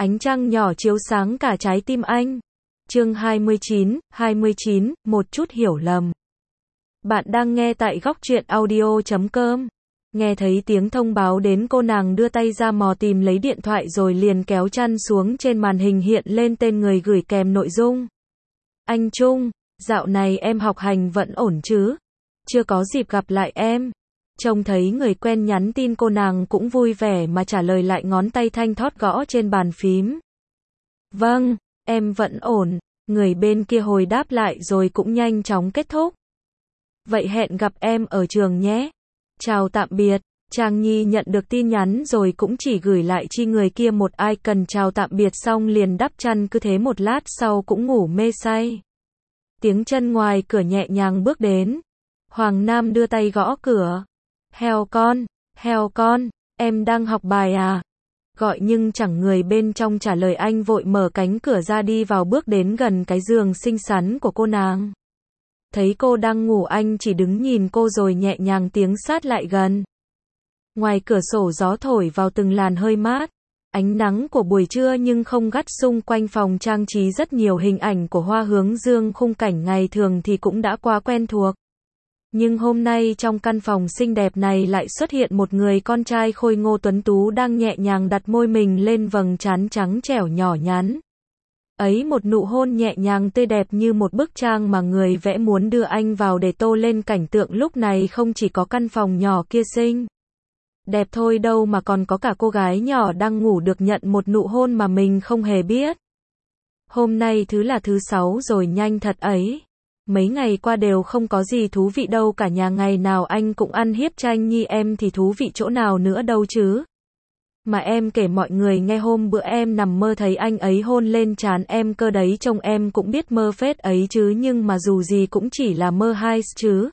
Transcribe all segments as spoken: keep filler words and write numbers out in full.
Ánh trăng nhỏ chiếu sáng cả trái tim anh. Chương hai mươi chín, hai mươi chín, một chút hiểu lầm. Bạn đang nghe tại góc truyện audio chấm com. Nghe thấy tiếng thông báo đến, cô nàng đưa tay ra mò tìm lấy điện thoại rồi liền kéo chăn xuống, trên màn hình hiện lên tên người gửi kèm nội dung. Anh Trung, dạo này em học hành vẫn ổn chứ? Chưa có dịp gặp lại em. Trông thấy người quen nhắn tin, cô nàng cũng vui vẻ mà trả lời lại, ngón tay thanh thót gõ trên bàn phím. Vâng, em vẫn ổn. Người bên kia hồi đáp lại rồi cũng nhanh chóng kết thúc. Vậy hẹn gặp em ở trường nhé. Chào tạm biệt. Trang Nhi nhận được tin nhắn rồi cũng chỉ gửi lại chi người kia một icon chào tạm biệt xong liền đắp chăn, cứ thế một lát sau cũng ngủ mê say. Tiếng chân ngoài cửa nhẹ nhàng bước đến. Hoàng Nam đưa tay gõ cửa. Heo con, heo con, em đang học bài à? Gọi nhưng chẳng người bên trong trả lời, anh vội mở cánh cửa ra đi vào, bước đến gần cái giường xinh xắn của cô nàng. Thấy cô đang ngủ, anh chỉ đứng nhìn cô rồi nhẹ nhàng tiến sát lại gần. Ngoài cửa sổ gió thổi vào từng làn hơi mát. Ánh nắng của buổi trưa nhưng không gắt, xung quanh phòng trang trí rất nhiều hình ảnh của hoa hướng dương, khung cảnh ngày thường thì cũng đã quá quen thuộc. Nhưng hôm nay trong căn phòng xinh đẹp này lại xuất hiện một người con trai khôi ngô tuấn tú đang nhẹ nhàng đặt môi mình lên vầng trán trắng trẻo nhỏ nhắn. Ấy một nụ hôn nhẹ nhàng tươi đẹp như một bức tranh mà người vẽ muốn đưa anh vào để tô lên cảnh tượng lúc này. Không chỉ có căn phòng nhỏ kia xinh đẹp thôi đâu mà còn có cả cô gái nhỏ đang ngủ được nhận một nụ hôn mà mình không hề biết. Hôm nay thứ là thứ sáu rồi, nhanh thật ấy. Mấy ngày qua đều không có gì thú vị đâu cả nhà, ngày nào anh cũng ăn hiếp Tranh Nhi em thì thú vị chỗ nào nữa đâu chứ. Mà em kể mọi người nghe, hôm bữa em nằm mơ thấy anh ấy hôn lên trán em cơ đấy, trông em cũng biết mơ phết ấy chứ, nhưng mà dù gì cũng chỉ là mơ hay chứ.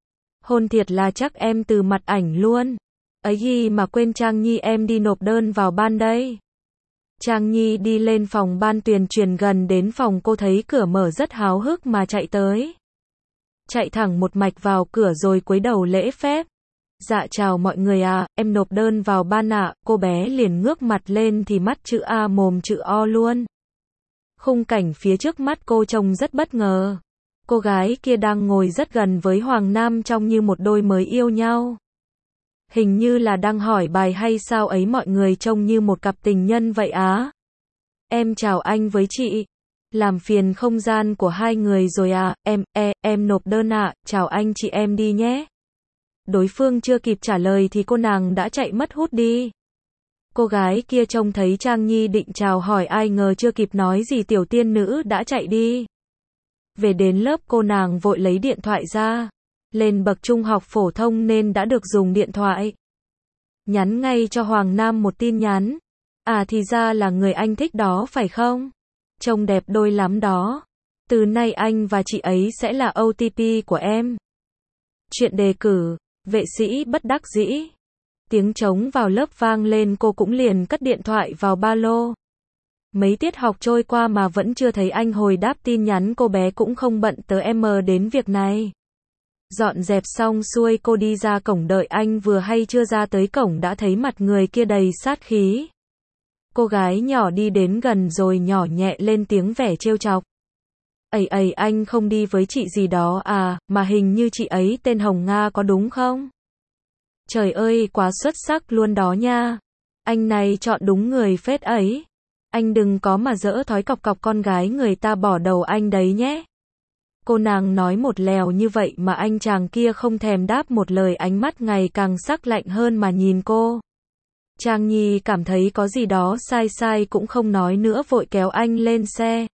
Hôn thiệt là chắc em từ mặt ảnh luôn. Ấy gì mà quên, Trang Nhi em đi nộp đơn vào ban đây. Trang Nhi đi lên phòng ban tuyên truyền, gần đến phòng cô thấy cửa mở rất háo hức mà chạy tới. Chạy thẳng một mạch vào cửa rồi cúi đầu lễ phép. Dạ chào mọi người à, em nộp đơn vào ban ạ. Cô bé liền ngước mặt lên thì mắt chữ A mồm chữ O luôn. Khung cảnh phía trước mắt cô trông rất bất ngờ. Cô gái kia đang ngồi rất gần với Hoàng Nam, trông như một đôi mới yêu nhau. Hình như là đang hỏi bài hay sao ấy, mọi người trông như một cặp tình nhân vậy á. Em chào anh với chị. Làm phiền không gian của hai người rồi à, em, e, em nộp đơn ạ, chào anh chị em đi nhé. Đối phương chưa kịp trả lời thì cô nàng đã chạy mất hút đi. Cô gái kia trông thấy Trang Nhi định chào hỏi, ai ngờ chưa kịp nói gì tiểu tiên nữ đã chạy đi. Về đến lớp cô nàng vội lấy điện thoại ra. Lên bậc trung học phổ thông nên đã được dùng điện thoại. Nhắn ngay cho Hoàng Nam một tin nhắn. À thì ra là người anh thích đó phải không? Trông đẹp đôi lắm đó. Từ nay anh và chị ấy sẽ là ô tê pê của em. Chuyện đề cử, vệ sĩ bất đắc dĩ. Tiếng trống vào lớp vang lên, cô cũng liền cất điện thoại vào ba lô. Mấy tiết học trôi qua mà vẫn chưa thấy anh hồi đáp tin nhắn, cô bé cũng không bận tới em đến việc này. Dọn dẹp xong xuôi cô đi ra cổng đợi anh, vừa hay chưa ra tới cổng đã thấy mặt người kia đầy sát khí. Cô gái nhỏ đi đến gần rồi nhỏ nhẹ lên tiếng vẻ trêu chọc. Ây ây, anh không đi với chị gì đó à, mà hình như chị ấy tên Hồng Nga có đúng không? Trời ơi, quá xuất sắc luôn đó nha. Anh này chọn đúng người phết ấy. Anh đừng có mà dỡ thói cọc cọc con gái người ta bỏ đầu anh đấy nhé. Cô nàng nói một lèo như vậy mà anh chàng kia không thèm đáp một lời, ánh mắt ngày càng sắc lạnh hơn mà nhìn cô. Trang Nhi cảm thấy có gì đó sai sai cũng không nói nữa, vội kéo anh lên xe.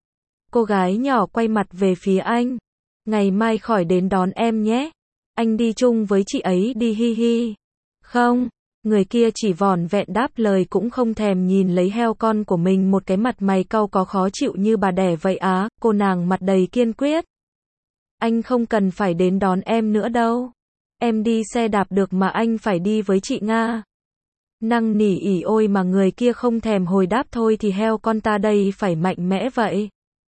Cô gái nhỏ quay mặt về phía anh. Ngày mai khỏi đến đón em nhé. Anh đi chung với chị ấy đi, hi hi. Không, người kia chỉ vỏn vẹn đáp lời, cũng không thèm nhìn lấy heo con của mình, một cái mặt mày cau có khó chịu như bà đẻ vậy á. Cô nàng mặt đầy kiên quyết. Anh không cần phải đến đón em nữa đâu. Em đi xe đạp được mà, anh phải đi với chị Nga. Năng nỉ ỉ ôi mà người kia không thèm hồi đáp, thôi thì heo con ta đây phải mạnh mẽ vậy.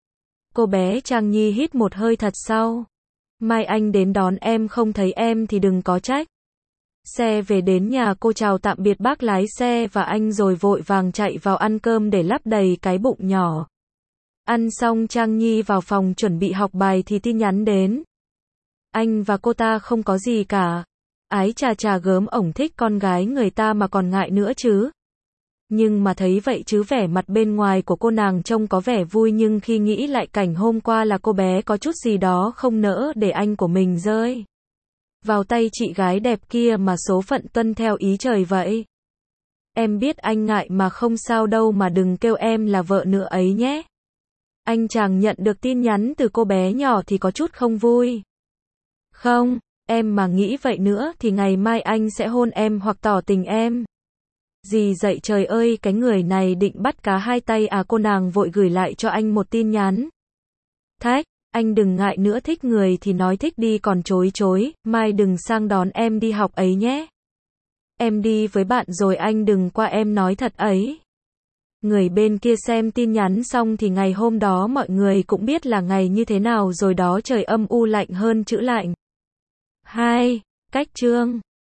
Cô bé Trang Nhi hít một hơi thật sâu. Mai anh đến đón em không thấy em thì đừng có trách. xe về đến nhà cô chào tạm biệt bác lái xe và anh rồi vội vàng chạy vào ăn cơm để lấp đầy cái bụng nhỏ. Ăn xong Trang Nhi vào phòng chuẩn bị học bài thì tin nhắn đến. Anh và cô ta không có gì cả. Ái chà chà gớm, ổng thích con gái người ta mà còn ngại nữa chứ. Nhưng mà thấy vậy chứ vẻ mặt bên ngoài của cô nàng trông có vẻ vui, nhưng khi nghĩ lại cảnh hôm qua là cô bé có chút gì đó không nỡ để anh của mình rơi vào tay chị gái đẹp kia mà số phận tuân theo ý trời vậy. Em biết anh ngại mà không sao đâu, mà đừng kêu em là vợ nữa ấy nhé. Anh chàng nhận được tin nhắn từ cô bé nhỏ thì có chút không vui. Không, em mà nghĩ vậy nữa thì ngày mai anh sẽ hôn em hoặc tỏ tình em. Gì dậy trời ơi, cái người này định bắt cá hai tay à? Cô nàng vội gửi lại cho anh một tin nhắn. Thách, anh đừng ngại nữa, thích người thì nói thích đi, còn chối chối, mai đừng sang đón em đi học ấy nhé. Em đi với bạn rồi, anh đừng qua, em nói thật ấy. Người bên kia xem tin nhắn xong thì ngày hôm đó mọi người cũng biết là ngày như thế nào rồi đó, trời âm u lạnh hơn chữ lạnh. hai. Cách chương